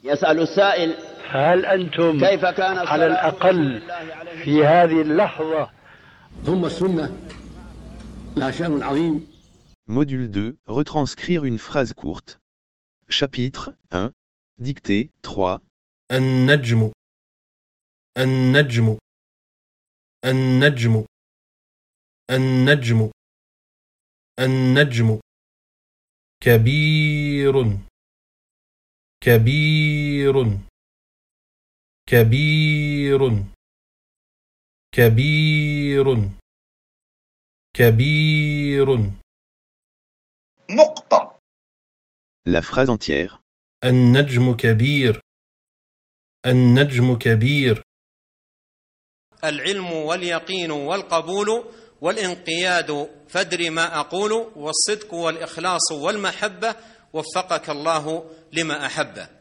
يسأل السائل: هل أنتم كيف كان على الأقل في هذه اللحظة؟ ثم السنة لها شأن عظيم. Module 2, retranscrire une phrase courte. Chapitre 1, dictée 3. النجم النجم النجم النجم النجم كبير كبير كبير كبير كبير. نقطة. La phrase entière. النجم كبير النجم كبير. العلم واليقين والقبول والانقياد فادر ما أقول، والصدق والإخلاص والمحبة، وفقك الله لما أحبه.